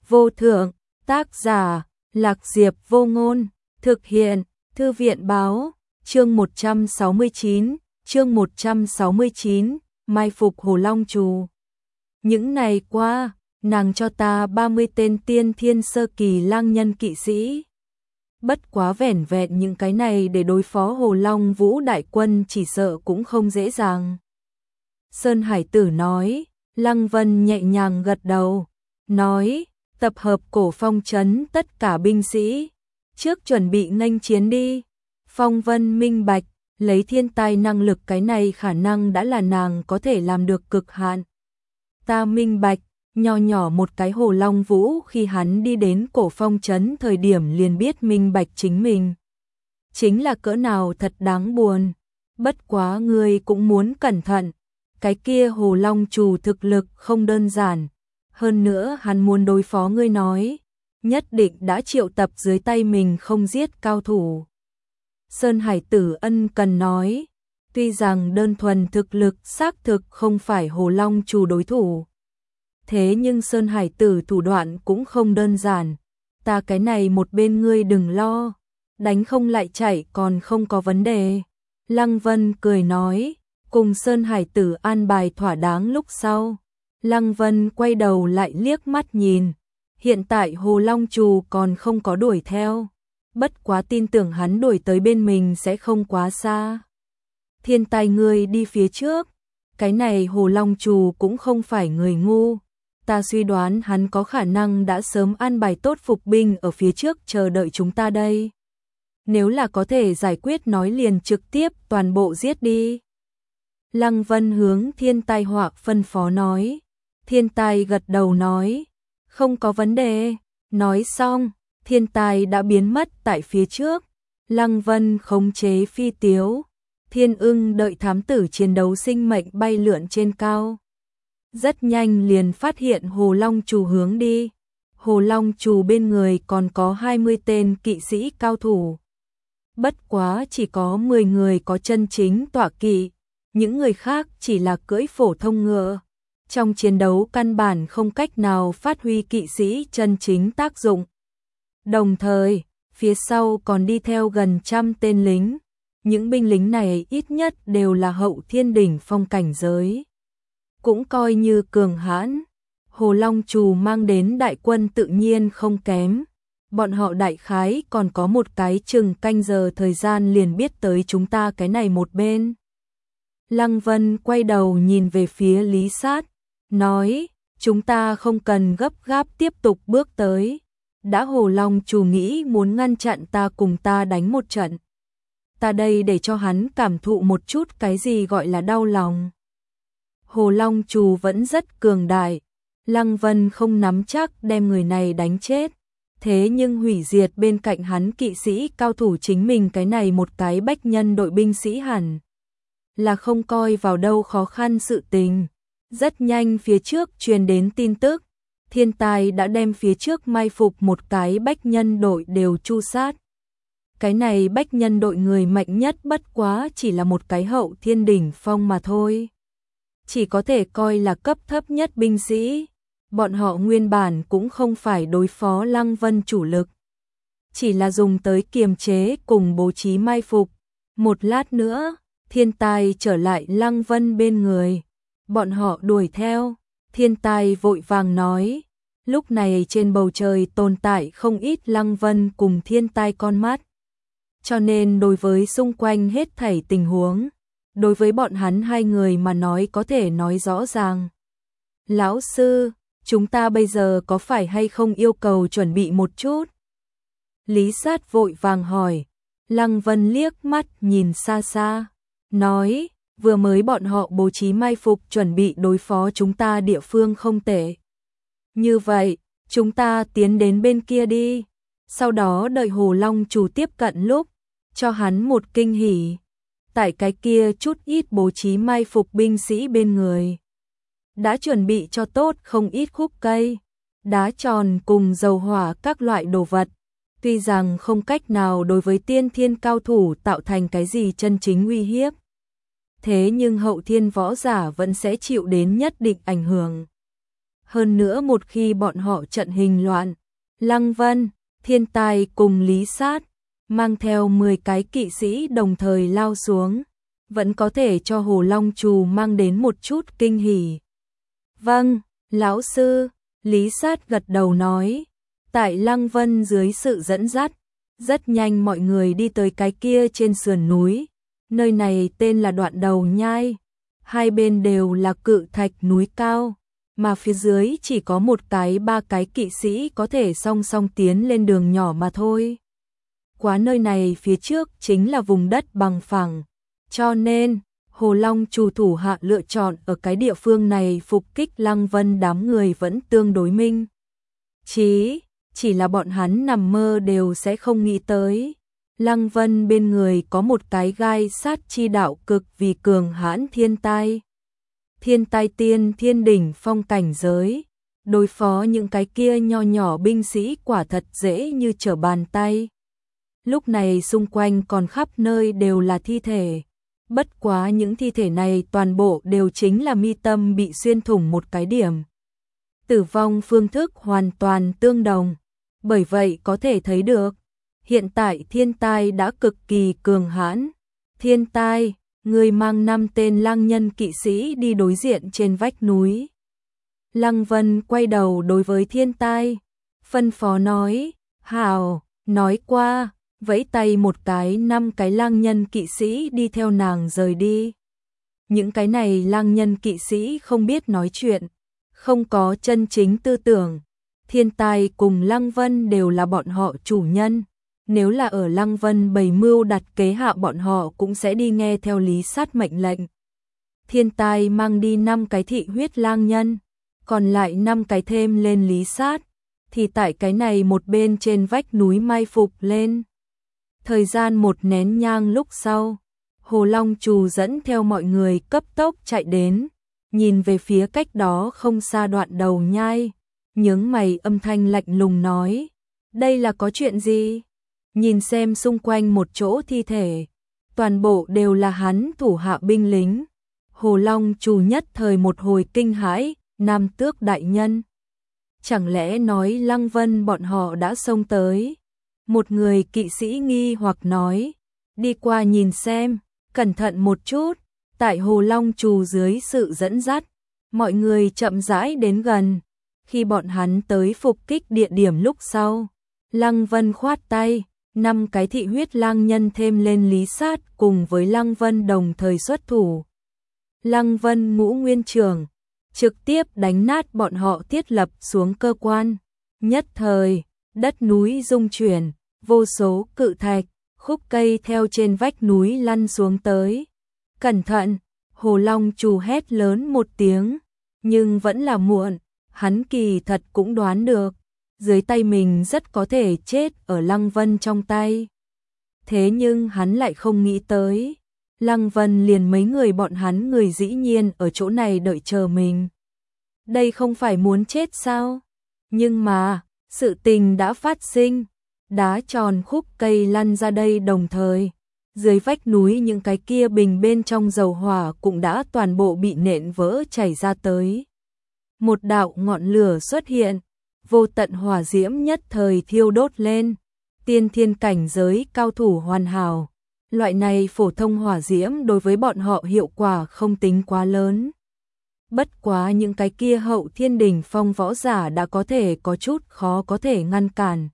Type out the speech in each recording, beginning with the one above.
vô thượng, tác giả, Lạc Diệp Vô Ngôn, thực hiện, Thư viện báo, chương 169, mai phục Hồ Long Trù. Những ngày qua, nàng cho ta 30 tên tiên thiên sơ kỳ lang nhân kỵ sĩ. Bất quá vẻn vẹn những cái này để đối phó Hồ Long Vũ đại quân chỉ sợ cũng không dễ dàng. Sơn Hải Tử nói, Lăng Vân nhẹ nhàng gật đầu, nói, tập hợp Cổ Phong trấn tất cả binh sĩ, trước chuẩn bị nghênh chiến đi. Phong Vân minh bạch, lấy thiên tài năng lực cái này khả năng đã là nàng có thể làm được cực hạn. Ta minh bạch, nho nhỏ một cái Hồ Long Vũ khi hắn đi đến Cổ Phong trấn thời điểm liền biết minh bạch chính mình. Chính là cỡ nào thật đáng buồn, bất quá ngươi cũng muốn cẩn thận, cái kia Hồ Long Trù thực lực không đơn giản, hơn nữa hắn muốn đối phó ngươi nói, nhất định đã triệu tập dưới tay mình không giết cao thủ. Sơn Hải Tử ân cần nói, tuy rằng đơn thuần thực lực xác thực không phải Hồ Long Trù đối thủ, thế nhưng Sơn Hải Tử thủ đoạn cũng không đơn giản, ta cái này một bên ngươi đừng lo, đánh không lại chạy còn không có vấn đề. Lăng Vân cười nói, cùng Sơn Hải Tử an bài thỏa đáng lúc sau. Lăng Vân quay đầu lại liếc mắt nhìn, hiện tại Hồ Long Trù còn không có đuổi theo, bất quá tin tưởng hắn đuổi tới bên mình sẽ không quá xa. Thiên tài ngươi đi phía trước, cái này Hồ Long Trù cũng không phải người ngu, ta suy đoán hắn có khả năng đã sớm an bài tốt phục binh ở phía trước chờ đợi chúng ta đây. Nếu là có thể giải quyết nói liền trực tiếp toàn bộ giết đi. Lăng Vân hướng Thiên Tai Hoạc phân phó nói. Thiên Tai gật đầu nói, không có vấn đề. Nói xong, Thiên Tai đã biến mất tại phía trước. Lăng Vân khống chế phi tiếu. Thiên Ưng đợi thám tử chiến đấu sinh mệnh bay lượn trên cao. Rất nhanh liền phát hiện Hồ Long Trù hướng đi. Hồ Long Trù bên người còn có 20 tên kỵ sĩ cao thủ. Bất quá chỉ có 10 người có chân chính tọa kỵ, những người khác chỉ là cưỡi phổ thông ngựa. Trong chiến đấu căn bản không cách nào phát huy kỵ sĩ chân chính tác dụng. Đồng thời, phía sau còn đi theo gần 100 tên lính. Những binh lính này ít nhất đều là hậu thiên đỉnh phong cảnh giới. Cũng coi như cường hãn. Hồ Long Trù mang đến đại quân tự nhiên không kém. Bọn họ đại khái còn có một cái chừng canh giờ thời gian liền biết tới chúng ta cái này một bên. Lăng Vân quay đầu nhìn về phía Lý Sát, nói, chúng ta không cần gấp gáp tiếp tục bước tới. Đã Hồ Long Trù nghĩ muốn ngăn chặn ta cùng ta đánh một trận. Ta đây để cho hắn cảm thụ một chút cái gì gọi là đau lòng. Hồ Long Trù vẫn rất cường đại, Lăng Vân không nắm chắc đem người này đánh chết. Thế nhưng hủy diệt bên cạnh hắn kỵ sĩ cao thủ chính mình cái này một cái bách nhân đội binh sĩ hẳn là không coi vào đâu khó khăn sự tình. Rất nhanh phía trước truyền đến tin tức, Thiên Tai đã đem phía trước mai phục một cái bách nhân đội đều tru sát. Cái này bách nhân đội người mạnh nhất bất quá chỉ là một cái hậu thiên đỉnh phong mà thôi. Chỉ có thể coi là cấp thấp nhất binh sĩ. Bọn họ nguyên bản cũng không phải đối phó Lăng Vân chủ lực, chỉ là dùng tới kiềm chế cùng bố trí mai phục. Một lát nữa, Thiên Tai trở lại Lăng Vân bên người. Bọn họ đuổi theo. Thiên Tai vội vàng nói, lúc này trên bầu trời tồn tại không ít Lăng Vân cùng Thiên Tai con mắt. Cho nên đối với xung quanh hết thảy tình huống, đối với bọn hắn hai người mà nói có thể nói rõ ràng. Lão sư, chúng ta bây giờ có phải hay không yêu cầu chuẩn bị một chút? Lý Sát vội vàng hỏi. Lăng Vân liếc mắt nhìn xa xa, nói, vừa mới bọn họ bố trí mai phục chuẩn bị đối phó chúng ta địa phương không tệ. Như vậy, chúng ta tiến đến bên kia đi. Sau đó đợi Hồ Long Trù tiếp cận lúc, cho hắn một kinh hỉ. Tại cái kia chút ít bố trí mai phục binh sĩ bên người. Đã chuẩn bị cho tốt không ít khúc cây, đá tròn cùng dầu hỏa các loại đồ vật. Tuy rằng không cách nào đối với tiên thiên cao thủ tạo thành cái gì chân chính uy hiếp. Thế nhưng hậu thiên võ giả vẫn sẽ chịu đến nhất định ảnh hưởng. Hơn nữa một khi bọn họ trận hình loạn, Lăng Vân, Thiên Tai cùng Lý Sát, mang theo 10 cái kỵ sĩ đồng thời lao xuống, vẫn có thể cho Hồ Long Trù mang đến một chút kinh hỉ. Vâng, lão sư, Lý Sát gật đầu nói. Tại Lăng Vân dưới sự dẫn dắt, rất nhanh mọi người đi tới cái kia trên sườn núi. Nơi này tên là Đoạn Đầu Nhai, hai bên đều là cự thạch núi cao, mà phía dưới chỉ có ba cái kỵ sĩ có thể song song tiến lên đường nhỏ mà thôi. Quá nơi này phía trước chính là vùng đất bằng phẳng, cho nên Hồ Long Trù thủ hạ lựa chọn ở cái địa phương này phục kích Lăng Vân, đám người vẫn tương đối minh. Chỉ là bọn hắn nằm mơ đều sẽ không nghĩ tới. Lăng Vân bên người có một cái gai sát chi đạo cực vì cường hãn thiên tai. Thiên tai tiên thiên đỉnh phong cảnh giới. Đối phó những cái kia nho nhỏ binh sĩ quả thật dễ như trở bàn tay. Lúc này xung quanh còn khắp nơi đều là thi thể. Bất quá những thi thể này toàn bộ đều chính là mi tâm bị xuyên thủng một cái điểm. Tử vong phương thức hoàn toàn tương đồng. Bởi vậy có thể thấy được, hiện tại thiên tai đã cực kỳ cường hãn. Thiên tai, người mang 5 tên lang nhân kỵ sĩ đi đối diện trên vách núi. Lăng Vân quay đầu đối với thiên tai, phân phó nói, hào, nói qua, vẫy tay một cái, 5 cái lang nhân kỵ sĩ đi theo nàng rời đi. Những cái này lang nhân kỵ sĩ không biết nói chuyện, không có chân chính tư tưởng. Thiên tai cùng Lăng Vân đều là bọn họ chủ nhân. Nếu là ở Lăng Vân bày mưu đặt kế hạ, bọn họ cũng sẽ đi nghe theo Lý Sát mệnh lệnh. Thiên tai mang đi 5 cái thị huyết lang nhân, còn lại 5 cái thêm lên Lý Sát, thì tại cái này một bên trên vách núi mai phục lên. Thời gian một nén nhang lúc sau, Hồ Long Trù dẫn theo mọi người cấp tốc chạy đến, nhìn về phía cách đó không xa Đoạn Đầu Nhai, nhướng mày âm thanh lạnh lùng nói, đây là có chuyện gì? Nhìn xem xung quanh một chỗ thi thể, toàn bộ đều là hắn thủ hạ binh lính. Hồ Long Trù nhất thời một hồi kinh hãi, Nam Tước đại nhân. Chẳng lẽ nói Lăng Vân bọn họ đã xông tới? Một người kỵ sĩ nghi hoặc nói, đi qua nhìn xem, cẩn thận một chút. Tại Hồ Long Trù dưới sự dẫn dắt, mọi người chậm rãi đến gần. Khi bọn hắn tới phục kích địa điểm lúc sau, Lăng Vân khoát tay, 5 cái thị huyết lang nhân thêm lên Lý Sát cùng với Lăng Vân đồng thời xuất thủ. Lăng Vân ngũ nguyên trưởng, trực tiếp đánh nát bọn họ thiết lập xuống cơ quan. Nhất thời, đất núi rung chuyển, vô số cự thạch, khúc cây theo trên vách núi lăn xuống tới. Cẩn thận, Hồ Long Trù hét lớn một tiếng, nhưng vẫn là muộn, hắn kỳ thật cũng đoán được, dưới tay mình rất có thể chết ở Lăng Vân trong tay. Thế nhưng hắn lại không nghĩ tới, Lăng Vân liền mấy người bọn hắn người dĩ nhiên ở chỗ này đợi chờ mình. Đây không phải muốn chết sao? Nhưng mà, sự tình đã phát sinh, đá tròn khúc cây lăn ra đây đồng thời. Dưới vách núi những cái kia bình bên trong dầu hỏa cũng đã toàn bộ bị nện vỡ chảy ra tới. Một đạo ngọn lửa xuất hiện, vô tận hỏa diễm nhất thời thiêu đốt lên, tiên thiên cảnh giới cao thủ hoàn hảo. Loại này phổ thông hỏa diễm đối với bọn họ hiệu quả không tính quá lớn. Bất quá những cái kia hậu thiên đỉnh phong võ giả đã có thể có chút khó có thể ngăn cản.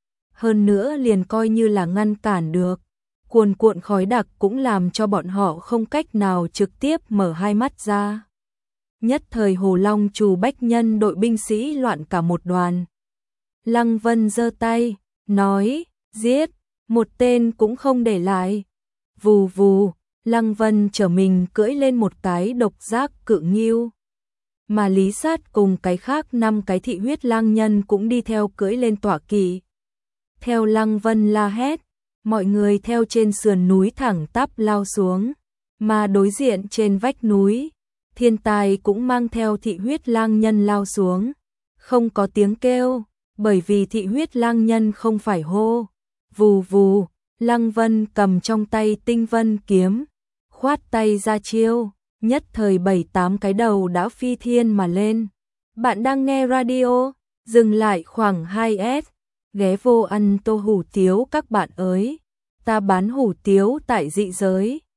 Hơn nữa liền coi như là ngăn cản được, cuồn cuộn khói đặc cũng làm cho bọn họ không cách nào trực tiếp mở hai mắt ra. Nhất thời Hồ Long Trù bách nhân đội binh sĩ loạn cả một đoàn. Lăng Vân giơ tay, nói, giết, một tên cũng không để lại. Vù vù, Lăng Vân trở mình cưỡi lên một cái độc giác cự ngưu. Mà Lý Sát cùng cái khác 5 cái thị huyết lang nhân cũng đi theo cưỡi lên tọa kỵ. Theo Lăng Vân la hét, mọi người theo trên sườn núi thẳng tắp lao xuống, mà đối diện trên vách núi, Thiên Tai cũng mang theo thị huyết lang nhân lao xuống. Không có tiếng kêu, bởi vì thị huyết lang nhân không phải hô. Vù vù, Lăng Vân cầm trong tay tinh vân kiếm, khoát tay ra chiêu, nhất thời 7-8 cái đầu đã phi thiên mà lên. Bạn đang nghe radio, dừng lại khoảng 2S, ghé vô ăn tô hủ tiếu các bạn ơi. Ta bán hủ tiếu tại Dị Giới.